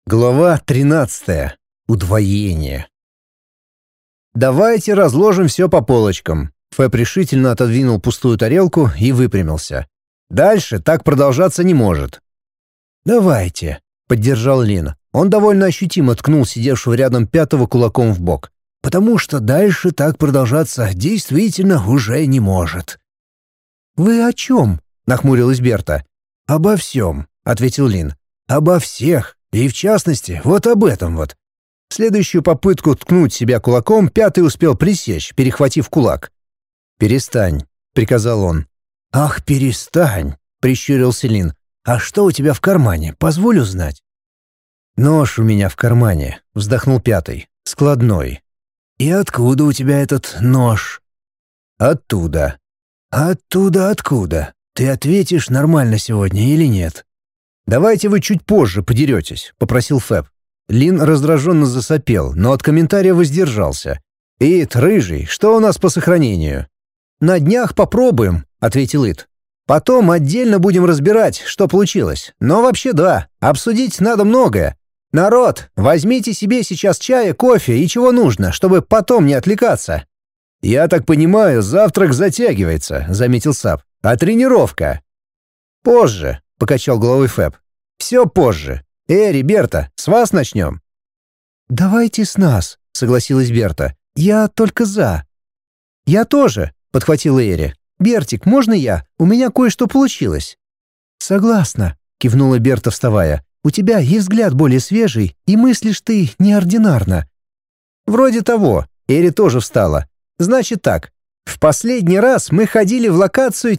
Глава 13. Удвоение. «Давайте разложим все по полочкам». Фэб решительно отодвинул пустую тарелку и выпрямился. «Дальше так продолжаться не может». «Давайте», — поддержал Лин. Он довольно ощутимо ткнул сидевшего рядом пятого кулаком в бок. «Потому что дальше так продолжаться действительно уже не может». «Вы о чем?» — нахмурилась Берта. «Обо всем», — ответил Лин. «Обо всех. И в частности, вот об этом вот». Следующую попытку ткнуть себя кулаком пятый успел пресечь, перехватив кулак. «Перестань», — приказал он. «Ах, перестань», — прищурился Лин. «А что у тебя в кармане? Позволь узнать». «Нож у меня в кармане», — вздохнул пятый. «Складной». «И откуда у тебя этот нож?» «Оттуда». «Оттуда откуда? Ты ответишь нормально сегодня или нет?» «Давайте вы чуть позже подеретесь», — попросил Фэб. Лин раздраженно засопел, но от комментария воздержался. «Ит, рыжий, что у нас по сохранению?» «На днях попробуем», — ответил Ит. «Потом отдельно будем разбирать, что получилось. Но вообще да, обсудить надо многое. Народ, возьмите себе сейчас чая, кофе и чего нужно, чтобы потом не отвлекаться». «Я так понимаю, завтрак затягивается», — заметил Сап. «А тренировка?» «Позже», — покачал головой Фэб. «Все позже. Берта, с вас начнем». «Давайте с нас», — согласилась Берта. «Я только за». «Я тоже», — подхватила Эри. «Бертик, можно я? У меня кое-что получилось». «Согласна», — кивнула Берта, вставая. «У тебя и взгляд более свежий, и мыслишь ты неординарно». «Вроде того». Эри тоже встала. «Значит так. В последний раз мы ходили в локацию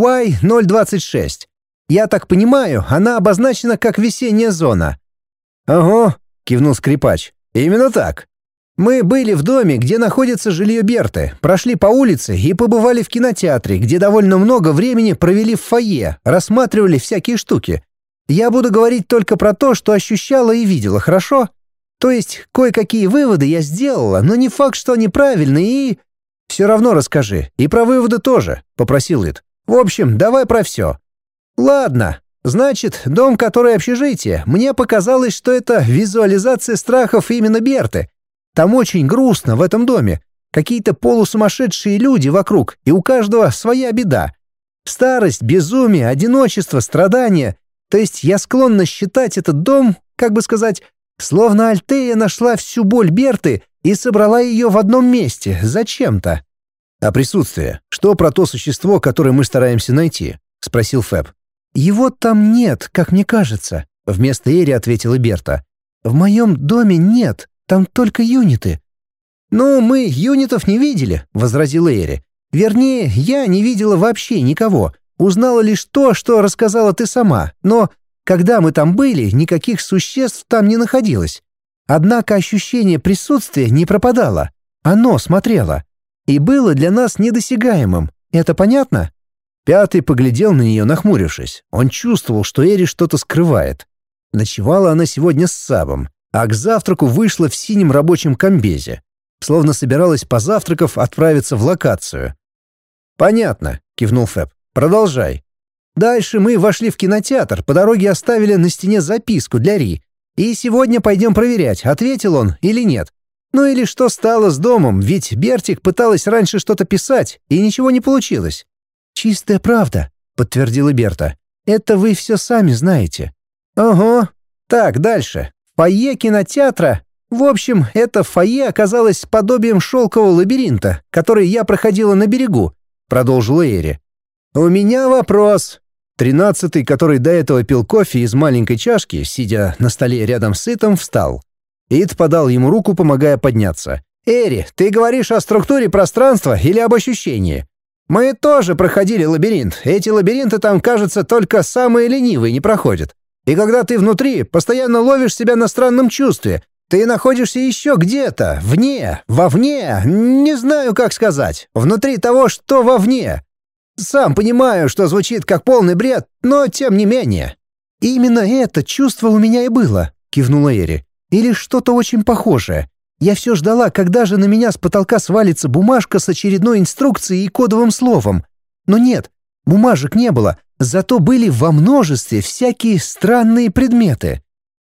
TY-026. Я так понимаю, она обозначена как весенняя зона». «Ага», — кивнул скрипач. «Именно так. Мы были в доме, где находится жилье Берты, прошли по улице и побывали в кинотеатре, где довольно много времени провели в фойе, рассматривали всякие штуки. Я буду говорить только про то, что ощущала и видела, хорошо? То есть кое-какие выводы я сделала, но не факт, что они правильные и...» «Все равно расскажи, и про выводы тоже», — попросил Ит. «В общем, давай про все». «Ладно. Значит, дом, который общежитие, мне показалось, что это визуализация страхов именно Берты. Там очень грустно в этом доме. Какие-то полусумасшедшие люди вокруг, и у каждого своя беда. Старость, безумие, одиночество, страдания. То есть я склонна считать этот дом, как бы сказать, словно Альтея нашла всю боль Берты и собрала ее в одном месте, зачем-то». «А присутствие? Что про то существо, которое мы стараемся найти?» — спросил Фэб. «Его там нет, как мне кажется», — вместо Эри ответила Берта. «В моем доме нет, там только юниты». «Ну, мы юнитов не видели», — возразила Эри. «Вернее, я не видела вообще никого. Узнала лишь то, что рассказала ты сама. Но когда мы там были, никаких существ там не находилось. Однако ощущение присутствия не пропадало. Оно смотрело. И было для нас недосягаемым. Это понятно?» Пятый поглядел на нее, нахмурившись. Он чувствовал, что Эри что-то скрывает. Ночевала она сегодня с Сабом, а к завтраку вышла в синем рабочем комбезе. Словно собиралась, позавтракав, отправиться в локацию. «Понятно», — кивнул Фэб. «Продолжай». «Дальше мы вошли в кинотеатр, по дороге оставили на стене записку для Ри. И сегодня пойдем проверять, ответил он или нет. Ну или что стало с домом, ведь Бертик пыталась раньше что-то писать, и ничего не получилось». «Чистая правда», — подтвердила Берта. «Это вы все сами знаете». «Ого. Так, дальше. Фойе кинотеатра. В общем, это фойе оказалось подобием шелкового лабиринта, который я проходила на берегу», — продолжила Эри. «У меня вопрос». 13-й, который до этого пил кофе из маленькой чашки, сидя на столе рядом с Итом, встал. Ит подал ему руку, помогая подняться. «Эри, ты говоришь о структуре пространства или об ощущении? Мы тоже проходили лабиринт. Эти лабиринты там, кажется, только самые ленивые не проходят. И когда ты внутри, постоянно ловишь себя на странном чувстве. Ты находишься еще где-то, вне, вовне, не знаю, как сказать, внутри того, что вовне. Сам понимаю, что звучит как полный бред, но тем не менее». «Именно это чувство у меня и было», — кивнула Эри. «Или что-то очень похожее. Я все ждала, когда же на меня с потолка свалится бумажка с очередной инструкцией и кодовым словом. Но нет, бумажек не было, зато были во множестве всякие странные предметы».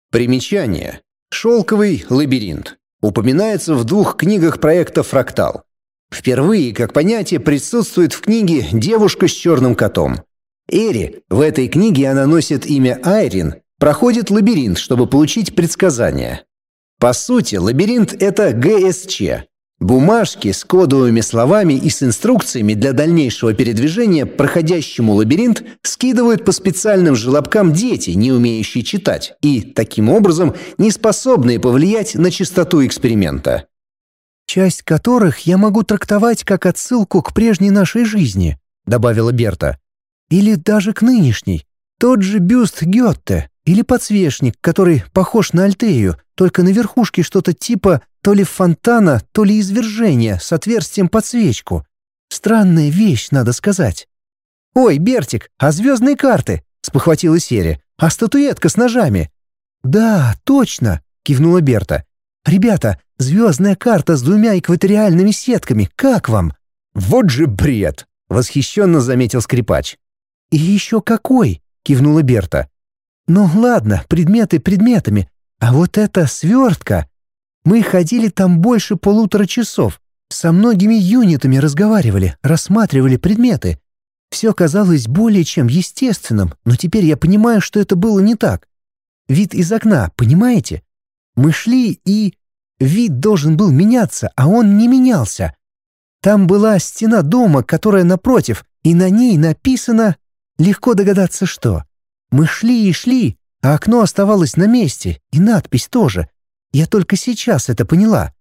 Примечание. «Шелковый лабиринт» упоминается в 2 книгах проекта «Фрактал». Впервые, как понятие, присутствует в книге «Девушка с черным котом». Эри, в этой книге она носит имя Айрин, проходит лабиринт, чтобы получить предсказания. По сути, лабиринт — это ГСЧ. Бумажки с кодовыми словами и с инструкциями для дальнейшего передвижения проходящему лабиринт скидывают по специальным желобкам дети, не умеющие читать, и, таким образом, не способные повлиять на чистоту эксперимента. «Часть которых я могу трактовать как отсылку к прежней нашей жизни», — добавила Берта. «Или даже к нынешней. Тот же бюст Гёте или подсвечник, который похож на Альтею, только на верхушке что-то типа то ли фонтана, то ли извержения с отверстием под свечку. Странная вещь, надо сказать». «Ой, Бертик, а звездные карты?» — спохватилась Серия. «А статуэтка с ножами?» «Да, точно», — кивнула Берта. «Ребята, звездная карта с 2 экваториальными сетками, как вам?» «Вот же бред!» — восхищенно заметил скрипач. «И еще какой!» — кивнула Берта. «Ну ладно, предметы предметами, а вот эта свертка... Мы ходили там больше 1,5 часов, со многими юнитами разговаривали, рассматривали предметы. Все казалось более чем естественным, но теперь я понимаю, что это было не так. Вид из окна, понимаете? Мы шли, и... Вид должен был меняться, а он не менялся. Там была стена дома, которая напротив, и на ней написано... Легко догадаться, что. Мы шли и шли, а окно оставалось на месте, и надпись тоже. Я только сейчас это поняла».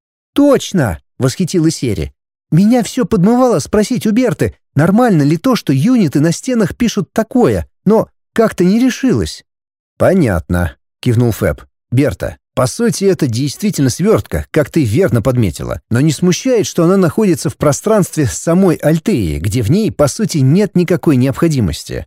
«Точно!» — восхитилась Сери. «Меня все подмывало спросить у Берты, нормально ли то, что юниты на стенах пишут такое, но как-то не решилась». «Понятно», — кивнул Фэб. «Берта, по сути, это действительно свертка, как ты верно подметила, но не смущает, что она находится в пространстве самой Альтеи, где в ней, по сути, нет никакой необходимости».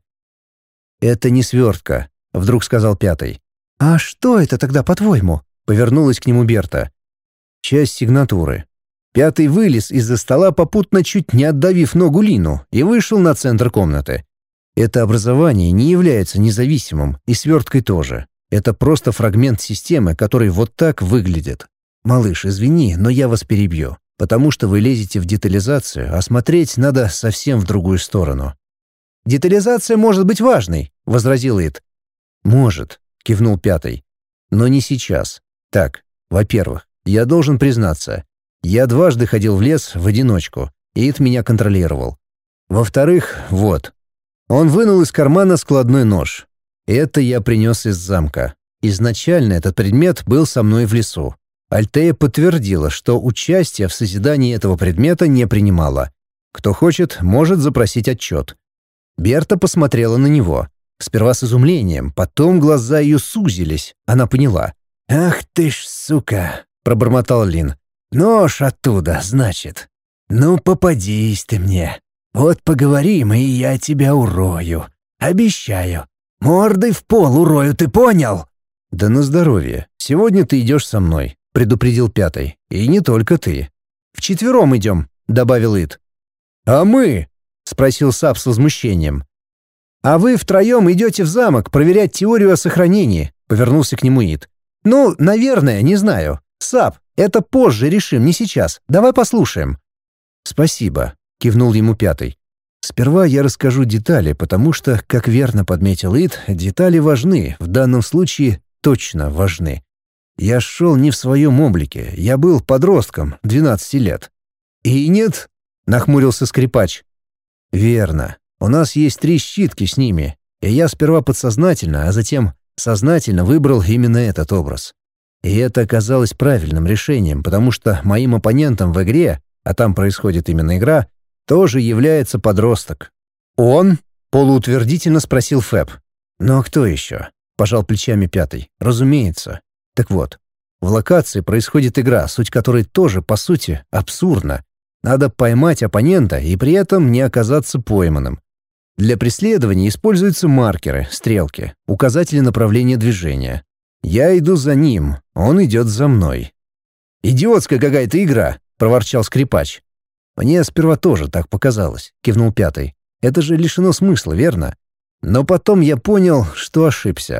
«Это не свертка», — вдруг сказал Пятый. «А что это тогда, по-твоему?» — повернулась к нему Берта. «Часть сигнатуры». Пятый вылез из-за стола, попутно чуть не отдавив ногу Лину, и вышел на центр комнаты. Это образование не является независимым, и сверткой тоже. Это просто фрагмент системы, который вот так выглядит. Малыш, извини, но я вас перебью, потому что вы лезете в детализацию, а смотреть надо совсем в другую сторону». «Детализация может быть важной», — возразил Ит. «Может», — кивнул Пятый. «Но не сейчас. Так, во-первых, я должен признаться, я 2 ходил в лес в одиночку, и Ит меня контролировал. Во-вторых, вот». Он вынул из кармана складной нож. Это я принес из замка. Изначально этот предмет был со мной в лесу. Альтея подтвердила, что участие в созидании этого предмета не принимала. Кто хочет, может запросить отчет. Берта посмотрела на него. Сперва с изумлением, потом глаза ее сузились. Она поняла. «Ах ты ж, сука!» — пробормотал Лин. «Нож оттуда, значит. Ну, попадись ты мне. Вот поговорим, и я тебя урою. Обещаю. Мордой в пол урою, ты понял?» «Да на здоровье. Сегодня ты идешь со мной», — предупредил Пятый. «И не только ты». «Вчетвером идем», — добавил Ит. «А мы?» — спросил Сап с возмущением. «А вы втроем идете в замок проверять теорию о сохранении», — повернулся к нему Ит. «Ну, наверное, не знаю. Сап, это позже решим, не сейчас. Давай послушаем». «Спасибо», — кивнул ему Пятый. «Сперва я расскажу детали, потому что, как верно подметил Ит, детали важны, в данном случае точно важны. Я шел не в своем облике, я был подростком, 12 лет». «И нет?» — нахмурился скрипач. «Верно. У нас есть 3 щитки с ними, и я сперва подсознательно, а затем сознательно выбрал именно этот образ. И это оказалось правильным решением, потому что моим оппонентом в игре, а там происходит именно игра, тоже является подросток». «Он?» — полуутвердительно спросил Фэб. «Ну а кто еще?» — пожал плечами Пятый. «Разумеется. Так вот, в локации происходит игра, суть которой тоже, по сути, абсурдна. Надо поймать оппонента и при этом не оказаться пойманным. Для преследования используются маркеры, стрелки, указатели направления движения. Я иду за ним, он идет за мной». «Идиотская какая-то игра», — проворчал скрипач. «Мне сперва тоже так показалось», — кивнул Пятый. «Это же лишено смысла, верно? Но потом я понял, что ошибся.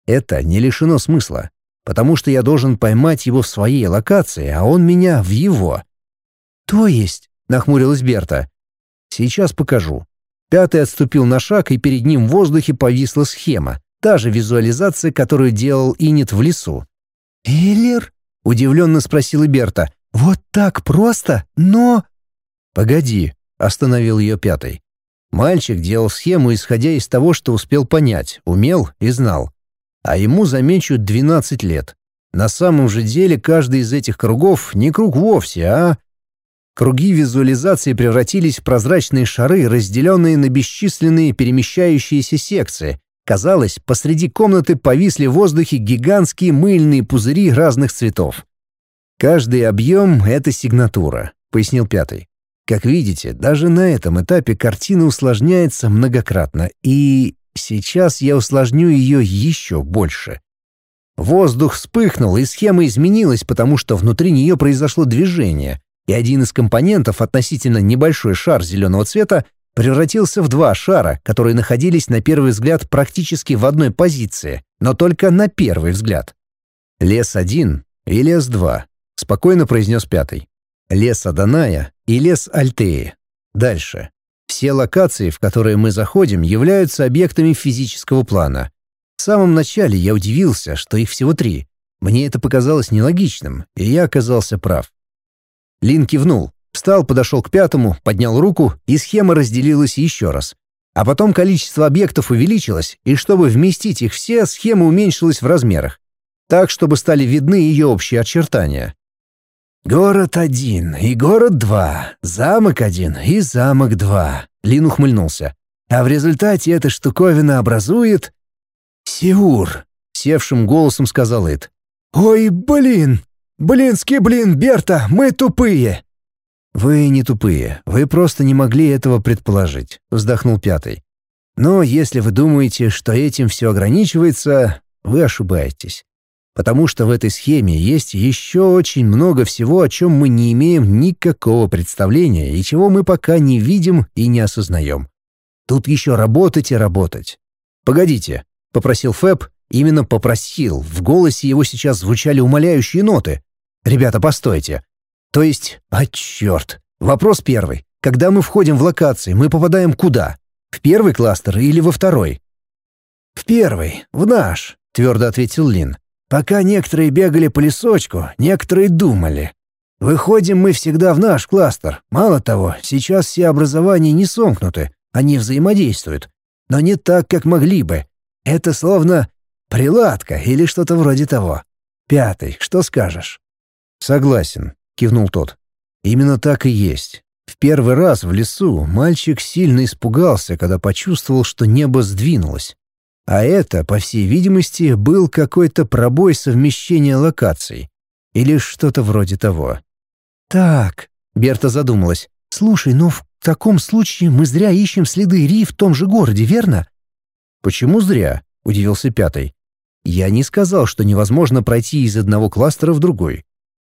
Это не лишено смысла, потому что я должен поймать его в своей локации, а он меня в его. То есть, нахмурилась Берта. Сейчас покажу. Пятый отступил на шаг, и перед ним в воздухе повисла схема, та же визуализация, которую делал Инет в лесу. «Эйлер?» — удивленно спросила Берта. «Вот так просто? Но...» «Погоди», — остановил ее Пятый. Мальчик делал схему, исходя из того, что успел понять, умел и знал. А ему, замечу, 12 лет. На самом же деле каждый из этих кругов не круг вовсе, а... Круги визуализации превратились в прозрачные шары, разделенные на бесчисленные перемещающиеся секции. Казалось, посреди комнаты повисли в воздухе гигантские мыльные пузыри разных цветов. «Каждый объем — это сигнатура», — пояснил Пятый. «Как видите, даже на этом этапе картина усложняется многократно, и сейчас я усложню ее еще больше». Воздух вспыхнул, и схема изменилась, потому что внутри нее произошло движение, и один из компонентов, относительно небольшой шар зеленого цвета, превратился в два шара, которые находились на первый взгляд практически в одной позиции, но только на первый взгляд. «Лес-1 и лес-2», — спокойно произнес Пятый. «Лес Аданая и лес Альтеи. Дальше. Все локации, в которые мы заходим, являются объектами физического плана. В самом начале я удивился, что их всего 3. Мне это показалось нелогичным, и я оказался прав». Лин кивнул, встал, подошел к Пятому, поднял руку, и схема разделилась еще раз. А потом количество объектов увеличилось, и чтобы вместить их все, схема уменьшилась в размерах, так, чтобы стали видны ее общие очертания. «Город 1 и город 2, замок 1 и замок 2», — Лин ухмыльнулся. «А в результате эта штуковина образует...» «Сеур», — севшим голосом сказал Ит. «Ой, блин! Блинский блин, Берта, мы тупые!» «Вы не тупые, вы просто не могли этого предположить», — вздохнул Пятый. «Но если вы думаете, что этим все ограничивается, вы ошибаетесь. Потому что в этой схеме есть еще очень много всего, о чем мы не имеем никакого представления и чего мы пока не видим и не осознаем. Тут еще работать и работать». «Погодите», — попросил Фэб, именно попросил, в голосе его сейчас звучали умоляющие ноты. «Ребята, постойте. То есть, черт. Вопрос первый. Когда мы входим в локации, мы попадаем куда? В первый кластер или во второй?» «В первый, в наш», — твердо ответил Лин. «Пока некоторые бегали по лесочку, некоторые думали. Выходим мы всегда в наш кластер. Мало того, сейчас все образования не сомкнуты, они взаимодействуют. Но не так, как могли бы. Это словно приладка или что-то вроде того. Пятый, что скажешь?» «Согласен», — кивнул тот. «Именно так и есть. В первый раз в лесу мальчик сильно испугался, когда почувствовал, что небо сдвинулось. А это, по всей видимости, был какой-то пробой совмещения локаций. Или что-то вроде того». «Так», — Берта задумалась. «Слушай, но в таком случае мы зря ищем следы Ри в том же городе, верно?» «Почему зря?» — удивился Пятый. «Я не сказал, что невозможно пройти из одного кластера в другой.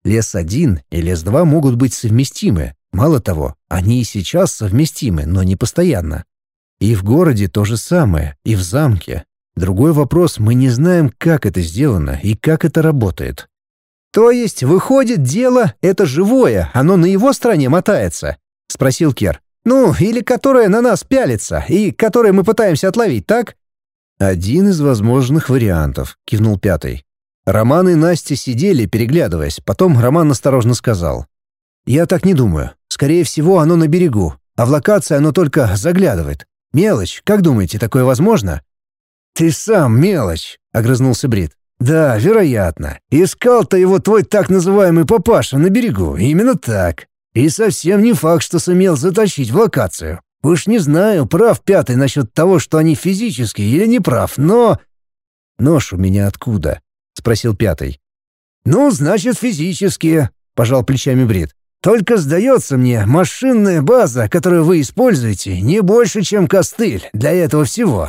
Лес-1 и лес-2 могут быть совместимы. Мало того, они и сейчас совместимы, но не постоянно. И в городе то же самое, и в замке. Другой вопрос, мы не знаем, как это сделано и как это работает». «То есть, выходит, дело — это живое, оно на его стороне мотается?» — спросил Кер. «Ну, или которое на нас пялится, и которое мы пытаемся отловить, так?» «Один из возможных вариантов», — кивнул Пятый. Роман и Настя сидели, переглядываясь. Потом Роман осторожно сказал: «Я так не думаю. Скорее всего, оно на берегу, а в локации оно только заглядывает. Мелочь, как думаете, такое возможно?» «Ты сам мелочь», — огрызнулся Брит. «Да, вероятно. Искал-то его твой так называемый папаша на берегу, именно так. И совсем не факт, что сумел затащить в локацию. Уж не знаю, прав Пятый насчет того, что они физические, или не прав, но...» «Нож у меня откуда?» — спросил Пятый. «Ну, значит, физические», — пожал плечами Брит. «Только, сдается мне, машинная база, которую вы используете, не больше, чем костыль для этого всего».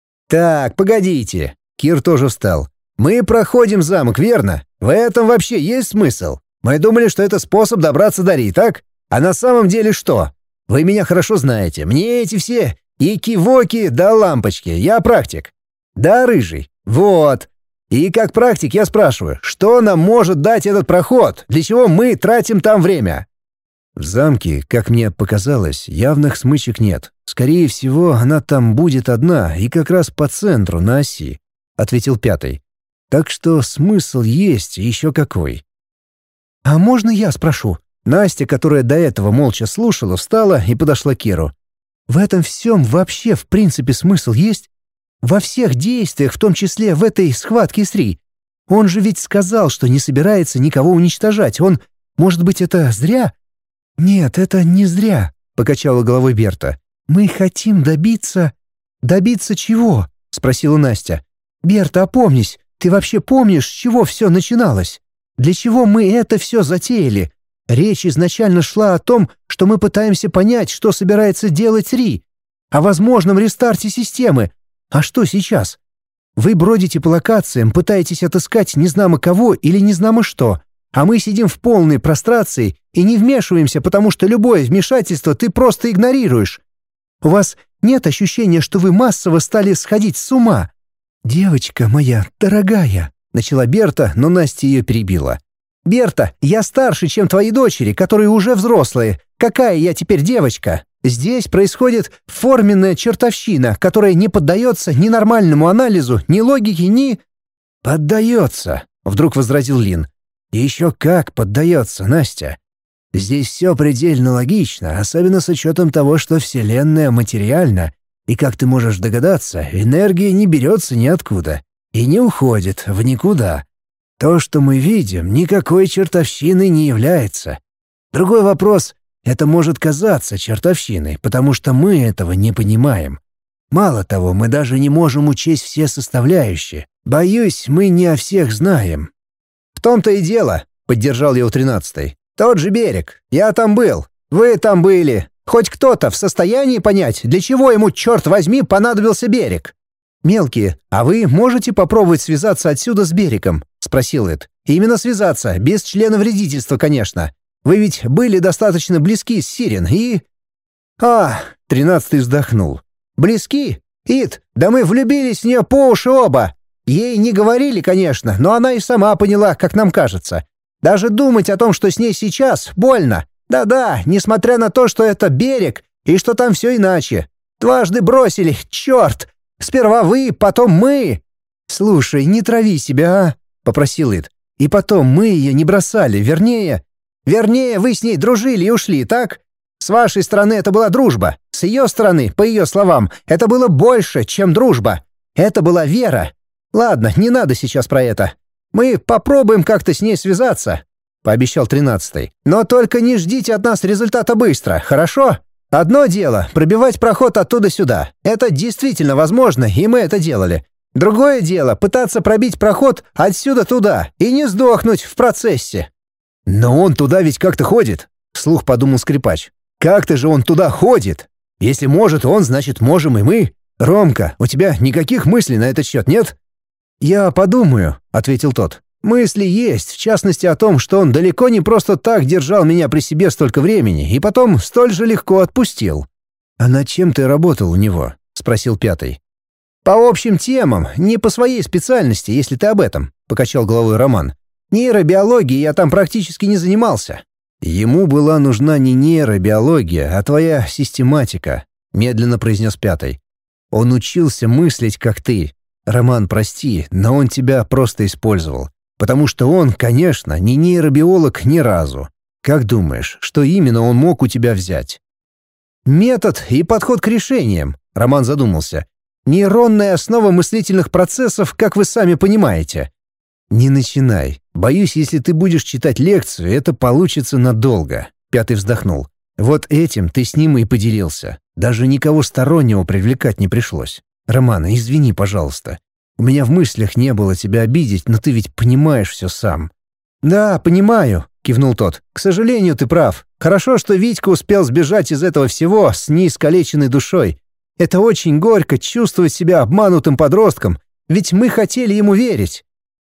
«Так, погодите». Кир тоже встал. «Мы проходим замок, верно? В этом вообще есть смысл? Мы думали, что это способ добраться до Ри, так? А на самом деле что? Вы меня хорошо знаете. Мне эти все ики-воки да лампочки. Я практик. Да, рыжий? Вот. И как практик я спрашиваю, что нам может дать этот проход? Для чего мы тратим там время?» «В замке, как мне показалось, явных смычек нет. Скорее всего, она там будет одна и как раз по центру, на оси», — ответил пятый. «Так что смысл есть еще какой». «А можно я спрошу?» Настя, которая до этого молча слушала, встала и подошла к Киру. «В этом всем вообще в принципе смысл есть? Во всех действиях, в том числе в этой схватке с Ри. Он же ведь сказал, что не собирается никого уничтожать. Может быть, это зря?» «Нет, это не зря», — покачала головой Берта. «Мы хотим добиться...» «Добиться чего?» — спросила Настя. «Берта, опомнись, ты вообще помнишь, с чего все начиналось? Для чего мы это все затеяли? Речь изначально шла о том, что мы пытаемся понять, что собирается делать Ри, о возможном рестарте системы. А что сейчас? Вы бродите по локациям, пытаетесь отыскать незнамо кого или незнамо что, а мы сидим в полной прострации и не вмешиваемся, потому что любое вмешательство ты просто игнорируешь. У вас нет ощущения, что вы массово стали сходить с ума?» «Девочка моя дорогая», — начала Берта, но Настя ее перебила. «Берта, я старше, чем твои дочери, которые уже взрослые. Какая я теперь девочка? Здесь происходит форменная чертовщина, которая не поддается ни нормальному анализу, ни логике, ни...» «Поддается», — вдруг возразил Лин. «Еще как поддается, Настя. Здесь все предельно логично, особенно с учетом того, что Вселенная материальна, и, как ты можешь догадаться, энергия не берется ниоткуда и не уходит в никуда. То, что мы видим, никакой чертовщиной не является. Другой вопрос — это может казаться чертовщиной, потому что мы этого не понимаем. Мало того, мы даже не можем учесть все составляющие. Боюсь, мы не о всех знаем». «В том-то и дело», — поддержал его 13-й. «Тот же берег. Я там был. Вы там были. Хоть кто-то в состоянии понять, для чего ему, черт возьми, понадобился берег?» «Мелкие, а вы можете попробовать связаться отсюда с берегом?» — спросил Эд. «Именно связаться, без члена вредительства, конечно. Вы ведь были достаточно близки с Сирен и...» «А!» — 13-й вздохнул. «Близки? Ид, да мы влюбились в нее по уши оба. Ей не говорили, конечно, но она и сама поняла, как нам кажется. Даже думать о том, что с ней сейчас, больно. Да-да, несмотря на то, что это берег и что там все иначе. Дважды бросили, черт! Сперва вы, потом мы!» «Слушай, не трави себя, а?» — попросил Ид. «И потом мы ее не бросали, вернее, вы с ней дружили и ушли, так? С вашей стороны это была дружба. С ее стороны, по ее словам, это было больше, чем дружба. Это была вера. Ладно, не надо сейчас про это. Мы попробуем как-то с ней связаться», — пообещал 13-й. «Но только не ждите от нас результата быстро, хорошо? Одно дело — пробивать проход оттуда сюда. Это действительно возможно, и мы это делали. Другое дело — пытаться пробить проход отсюда туда и не сдохнуть в процессе». «Но он туда ведь как-то ходит», — вслух подумал скрипач. «Как-то же он туда ходит. Если может он, значит, можем и мы. Ромка, у тебя никаких мыслей на этот счет нет?» «Я подумаю», — ответил тот. «Мысли есть, в частности о том, что он далеко не просто так держал меня при себе столько времени и потом столь же легко отпустил». «А над чем ты работал у него?» — спросил пятый. «По общим темам, не по своей специальности, если ты об этом», — покачал головой Роман. «Нейробиологией я там практически не занимался». «Ему была нужна не нейробиология, а твоя систематика», — медленно произнес пятый. «Он учился мыслить, как ты. Роман, прости, но он тебя просто использовал. Потому что он, конечно, не нейробиолог ни разу. Как думаешь, что именно он мог у тебя взять?» «Метод и подход к решениям», — Роман задумался. «Нейронная основа мыслительных процессов, как вы сами понимаете». «Не начинай. Боюсь, если ты будешь читать лекцию, это получится надолго», — пятый вздохнул. «Вот этим ты с ним и поделился. Даже никого стороннего привлекать не пришлось. Роман, извини, пожалуйста. У меня в мыслях не было тебя обидеть, но ты ведь понимаешь все сам». «Да, понимаю», — кивнул тот. «К сожалению, ты прав. Хорошо, что Витька успел сбежать из этого всего с неискалеченной душой. Это очень горько чувствовать себя обманутым подростком, ведь мы хотели ему верить».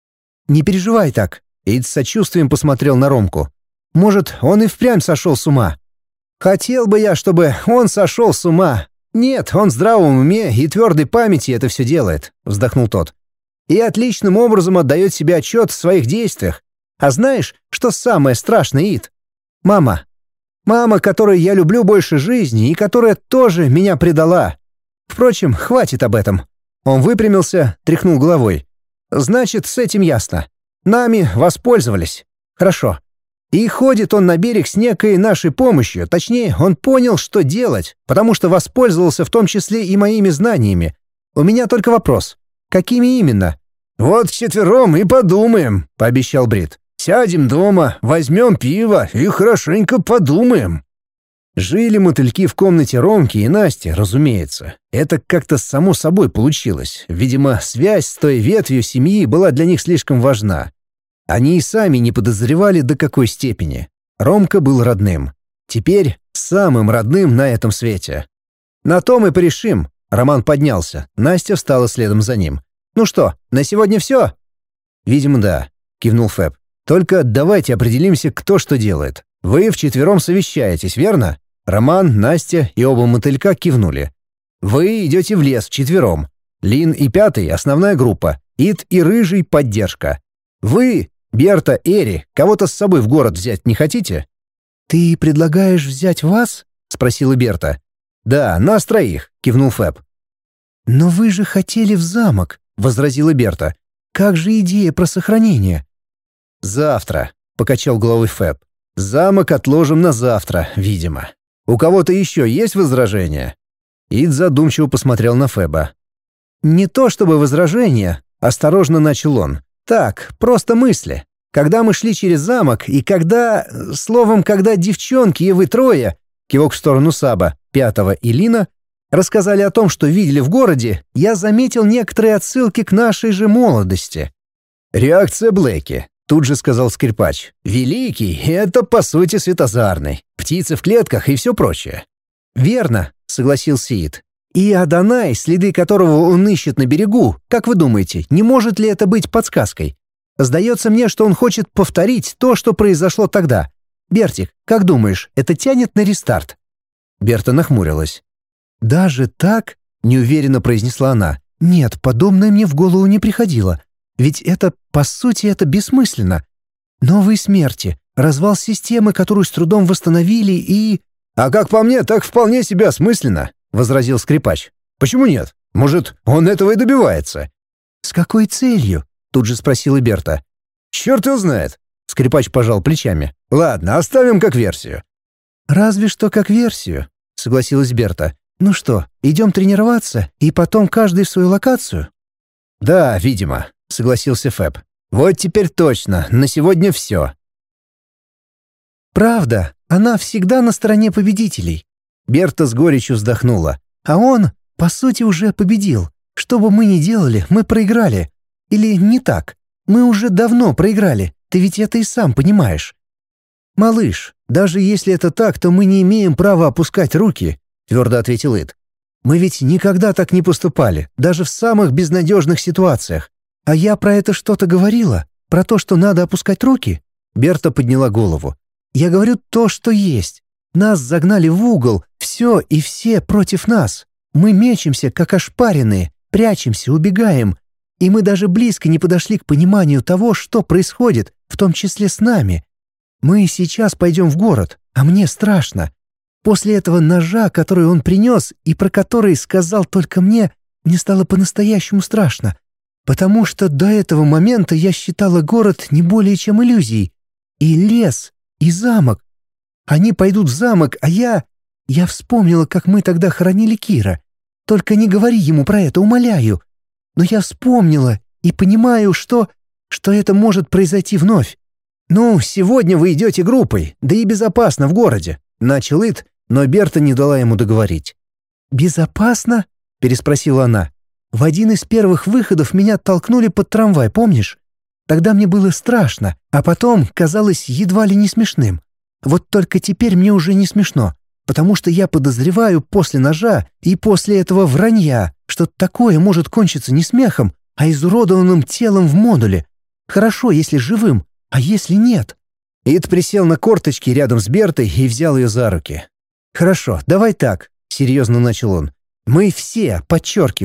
«Не переживай так», — Эйд с сочувствием посмотрел на Ромку. «Может, он и впрямь сошел с ума?» «Хотел бы я, чтобы он сошел с ума. Нет, он в здравом уме и твердой памяти это все делает», — вздохнул тот. и отличным образом отдает себе отчет в своих действиях. А знаешь, что самое страшное, Ид? Мама. Мама, которую я люблю больше жизни и которая тоже меня предала. Впрочем, хватит об этом». Он выпрямился, тряхнул головой. «Значит, с этим ясно. Нами воспользовались. Хорошо. И ходит он на берег с некой нашей помощью, точнее, он понял, что делать, потому что воспользовался в том числе и моими знаниями. У меня только вопрос. Какими именно?» «Вот вчетвером и подумаем», — пообещал Брит. «Сядем дома, возьмем пиво и хорошенько подумаем». Жили мотыльки в комнате Ромки и Насти, разумеется. Это как-то само собой получилось. Видимо, связь с той ветвью семьи была для них слишком важна. Они и сами не подозревали, до какой степени. Ромка был родным. Теперь самым родным на этом свете. «На том и порешим». Роман поднялся. Настя встала следом за ним. «Ну что, на сегодня все?» «Видимо, да», — кивнул Фэб. «Только давайте определимся, кто что делает. Вы вчетвером совещаетесь, верно?» Роман, Настя и оба мотылька кивнули. «Вы идете в лес вчетвером. Лин и Пятый — основная группа. Ид и Рыжий — поддержка. Вы, Берта, Эри, кого-то с собой в город взять не хотите?» «Ты предлагаешь взять вас?» — спросила Берта. «Да, нас троих», — кивнул Фэб. «Но вы же хотели в замок», — возразила Берта. «Как же идея про сохранение?» «Завтра», — покачал головой Фэб. «Замок отложим на завтра, видимо. У кого-то еще есть возражения?» Ид задумчиво посмотрел на Фэба. «Не то чтобы возражения», — осторожно начал он. «Так, просто мысли. Когда мы шли через замок, и когда... Словом, когда девчонки и вы трое, кивок в сторону Саба, Пятого и Лина, рассказали о том, что видели в городе, я заметил некоторые отсылки к нашей же молодости». «Реакция Блэки», — тут же сказал скрипач. «Великий — это, по сути, светозарный. Птицы в клетках и все прочее». «Верно», — согласился Ид. «И Адонай, следы которого он ищет на берегу, как вы думаете, не может ли это быть подсказкой? Сдается мне, что он хочет повторить то, что произошло тогда. Бертик, как думаешь, это тянет на рестарт?» Берта нахмурилась. «Даже так?» — неуверенно произнесла она. «Нет, подобное мне в голову не приходило. Ведь это, по сути, это бессмысленно. Новые смерти, развал системы, которую с трудом восстановили, и...» «А как по мне, так вполне себе осмысленно», — возразил скрипач. «Почему нет? Может, он этого и добивается?» «С какой целью?» — тут же спросила Берта. «Черт его знает», — скрипач пожал плечами. «Ладно, оставим как версию». «Разве что как версию», — согласилась Берта. «Ну что, идем тренироваться, и потом каждый в свою локацию?» «Да, видимо», — согласился Фэб. «Вот теперь точно, на сегодня все». «Правда, она всегда на стороне победителей». Берта с горечью вздохнула. «А он, по сути, уже победил. Что бы мы ни делали, мы проиграли. Или не так. Мы уже давно проиграли. Ты ведь это и сам понимаешь». «Малыш, даже если это так, то мы не имеем права опускать руки», — твердо ответил Ид. «Мы ведь никогда так не поступали, даже в самых безнадежных ситуациях». «А я про это что-то говорила? Про то, что надо опускать руки?» Берта подняла голову. «Я говорю то, что есть. Нас загнали в угол, все и все против нас. Мы мечемся, как ошпаренные, прячемся, убегаем. И мы даже близко не подошли к пониманию того, что происходит, в том числе с нами. Мы сейчас пойдем в город, а мне страшно. После этого ножа, который он принес и про который сказал только мне стало по-настоящему страшно. Потому что до этого момента я считала город не более чем иллюзией. И лес, и замок. Они пойдут в замок, а я... Я вспомнила, как мы тогда хоронили Кира. Только не говори ему про это, умоляю. Но я вспомнила и понимаю, что это может произойти вновь. «Ну, сегодня вы идете группой, да и безопасно в городе», — начал Ид, но Берта не дала ему договорить. «Безопасно?» — переспросила она. «В один из первых выходов меня толкнули под трамвай, помнишь? Тогда мне было страшно, а потом казалось едва ли не смешным. Вот только теперь мне уже не смешно, потому что я подозреваю после ножа и после этого вранья, что такое может кончиться не смехом, а изуродованным телом в модуле. Хорошо, если живым, а если нет?» Ид присел на корточки рядом с Бертой и взял ее за руки. «Хорошо, давай так», — серьезно начал он. «Мы все, подчеркиваю,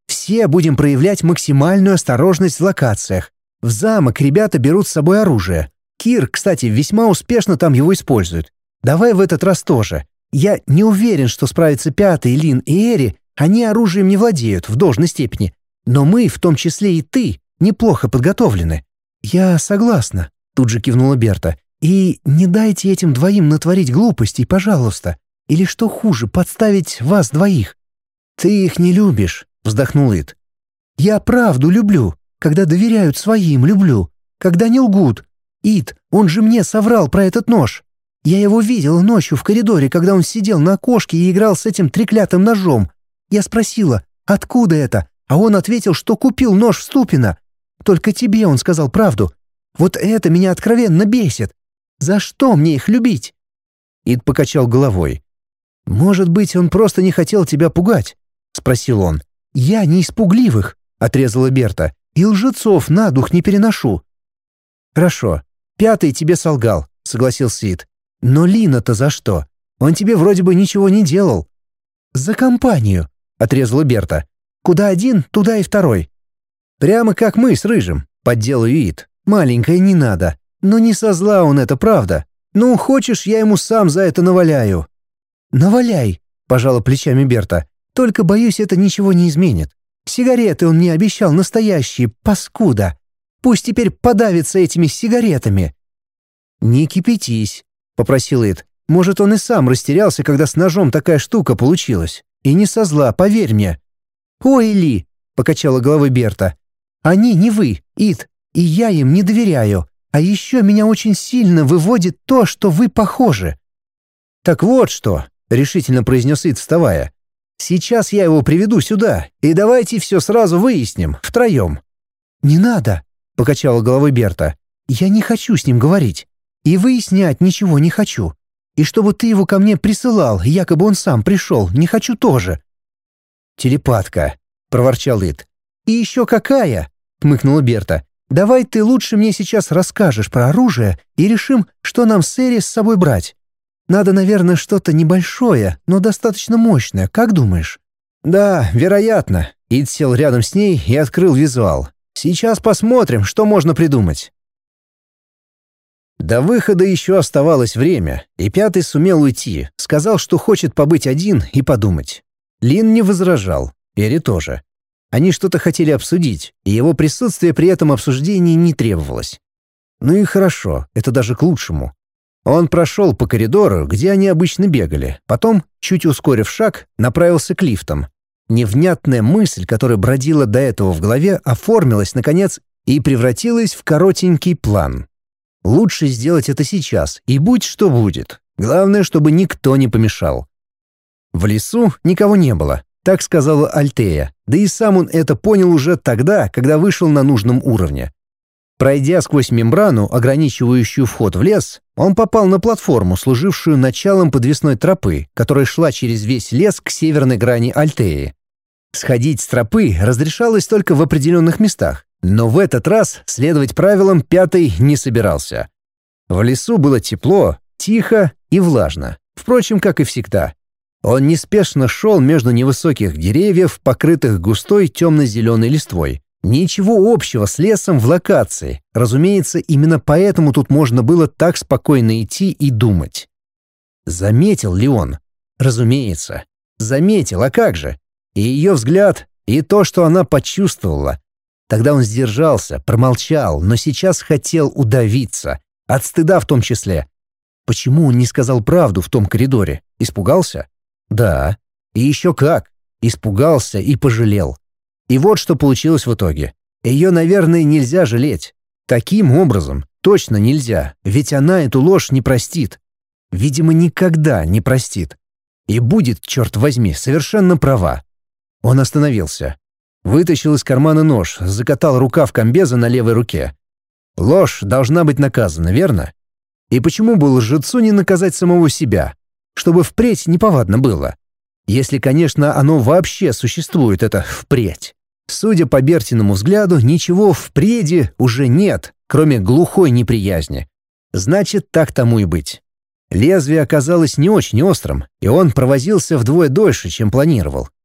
Все будем проявлять максимальную осторожность в локациях. В замок ребята берут с собой оружие. Кир, кстати, весьма успешно там его использует. Давай в этот раз тоже. Я не уверен, что справятся Пятый, Лин и Эри, они оружием не владеют в должной степени. Но мы, в том числе и ты, неплохо подготовлены». «Я согласна», — тут же кивнула Берта. «И не дайте этим двоим натворить глупостей, пожалуйста. Или, что хуже, подставить вас двоих». «Ты их не любишь», — вздохнул Ит. «Я правду люблю. Когда доверяют своим, люблю. Когда не лгут. Ит, он же мне соврал про этот нож. Я его видела ночью в коридоре, когда он сидел на окошке и играл с этим треклятым ножом. Я спросила, откуда это, а он ответил, что купил нож в Ступино. Только тебе он сказал правду. Вот это меня откровенно бесит. За что мне их любить?» Ит покачал головой. «Может быть, он просто не хотел тебя пугать?» — спросил он. «Я не из пугливых», — отрезала Берта. «И лжецов на дух не переношу». «Хорошо, Пятый тебе солгал», — согласился Ит. «Но Лина-то за что? Он тебе вроде бы ничего не делал». «За компанию», — отрезала Берта. «Куда один, туда и второй». «Прямо как мы с Рыжим», — подделаю Ит. «Маленькая не надо. Но не со зла он, это правда. Ну, хочешь, я ему сам за это наваляю». «Наваляй», — пожала плечами Берта. «Только, боюсь, это ничего не изменит. Сигареты он мне обещал настоящие, паскуда. Пусть теперь подавится этими сигаретами». «Не кипятись», — попросил Ит. «Может, он и сам растерялся, когда с ножом такая штука получилась. И не со зла, поверь мне». «Ой, Ли», — покачала головой Берта. «Они не вы, Ит, и я им не доверяю. А еще меня очень сильно выводит то, что вы похожи». «Так вот что», — решительно произнес Ит, вставая. «Сейчас я его приведу сюда, и давайте все сразу выясним, втроем». «Не надо», — покачала головой Берта. «Я не хочу с ним говорить. И выяснять ничего не хочу. И чтобы ты его ко мне присылал, якобы он сам пришел, не хочу тоже». «Телепатка», — проворчал Ит. «И еще какая?» — хмыкнула Берта. «Давай ты лучше мне сейчас расскажешь про оружие и решим, что нам с Эри с собой брать. Надо, наверное, что-то небольшое, но достаточно мощное, как думаешь?» «Да, вероятно». Ит сел рядом с ней и открыл визуал. «Сейчас посмотрим, что можно придумать». До выхода еще оставалось время, и Пятый сумел уйти, сказал, что хочет побыть один и подумать. Лин не возражал, Эри тоже. Они что-то хотели обсудить, и его присутствие при этом обсуждении не требовалось. Ну и хорошо, это даже к лучшему. Он прошел по коридору, где они обычно бегали, потом, чуть ускорив шаг, направился к лифтам. Невнятная мысль, которая бродила до этого в голове, оформилась, наконец, и превратилась в коротенький план. Лучше сделать это сейчас, и будь что будет. Главное, чтобы никто не помешал. В лесу никого не было, так сказала Альтея, да и сам он это понял уже тогда, когда вышел на нужном уровне. Пройдя сквозь мембрану, ограничивающую вход в лес, он попал на платформу, служившую началом подвесной тропы, которая шла через весь лес к северной грани Альтеи. Сходить с тропы разрешалось только в определенных местах, но в этот раз следовать правилам Пятый не собирался. В лесу было тепло, тихо и влажно, впрочем, как и всегда. Он неспешно шел между невысоких деревьев, покрытых густой темно-зеленой листвой. Ничего общего с лесом в локации. Разумеется, именно поэтому тут можно было так спокойно идти и думать. Заметил ли он? Разумеется. Заметил, а как же? И ее взгляд, и то, что она почувствовала. Тогда он сдержался, промолчал, но сейчас хотел удавиться. От стыда в том числе. Почему он не сказал правду в том коридоре? Испугался? Да. И еще как. Испугался и пожалел. И вот что получилось в итоге. Ее, наверное, нельзя жалеть. Таким образом, точно нельзя, ведь она эту ложь не простит. Видимо, никогда не простит. И будет, черт возьми, совершенно права. Он остановился. Вытащил из кармана нож, закатал рукав комбеза на левой руке. Ложь должна быть наказана, верно? И почему бы лжецу не наказать самого себя? Чтобы впредь неповадно было. Если, конечно, оно вообще существует, это «впредь». Судя по Бертиному взгляду, ничего «впреди» уже нет, кроме глухой неприязни. Значит, так тому и быть. Лезвие оказалось не очень острым, и он провозился вдвое дольше, чем планировал.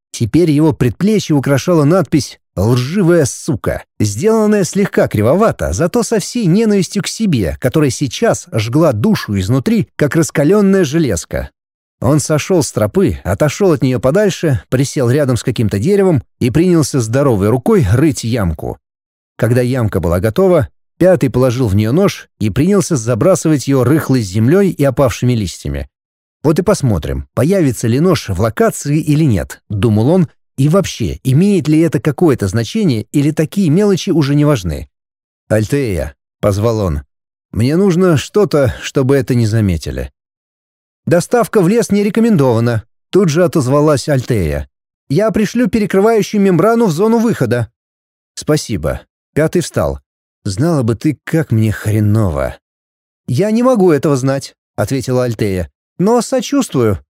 Теперь его предплечье украшала надпись «Лживая сука», сделанная слегка кривовато, зато со всей ненавистью к себе, которая сейчас жгла душу изнутри, как раскаленная железка. Он сошел с тропы, отошел от нее подальше, присел рядом с каким-то деревом и принялся здоровой рукой рыть ямку. Когда ямка была готова, Пятый положил в нее нож и принялся забрасывать ее рыхлой землей и опавшими листьями. Вот и посмотрим, появится ли нож в локации или нет, думал он, и вообще, имеет ли это какое-то значение или такие мелочи уже не важны. «Альтея», — позвал он, — «мне нужно что-то, чтобы это не заметили». «Доставка в лес не рекомендована», — тут же отозвалась Альтея. «Я пришлю перекрывающую мембрану в зону выхода». «Спасибо». Пятый встал. «Знала бы ты, как мне хреново». «Я не могу этого знать», — ответила Альтея. «Но сочувствую.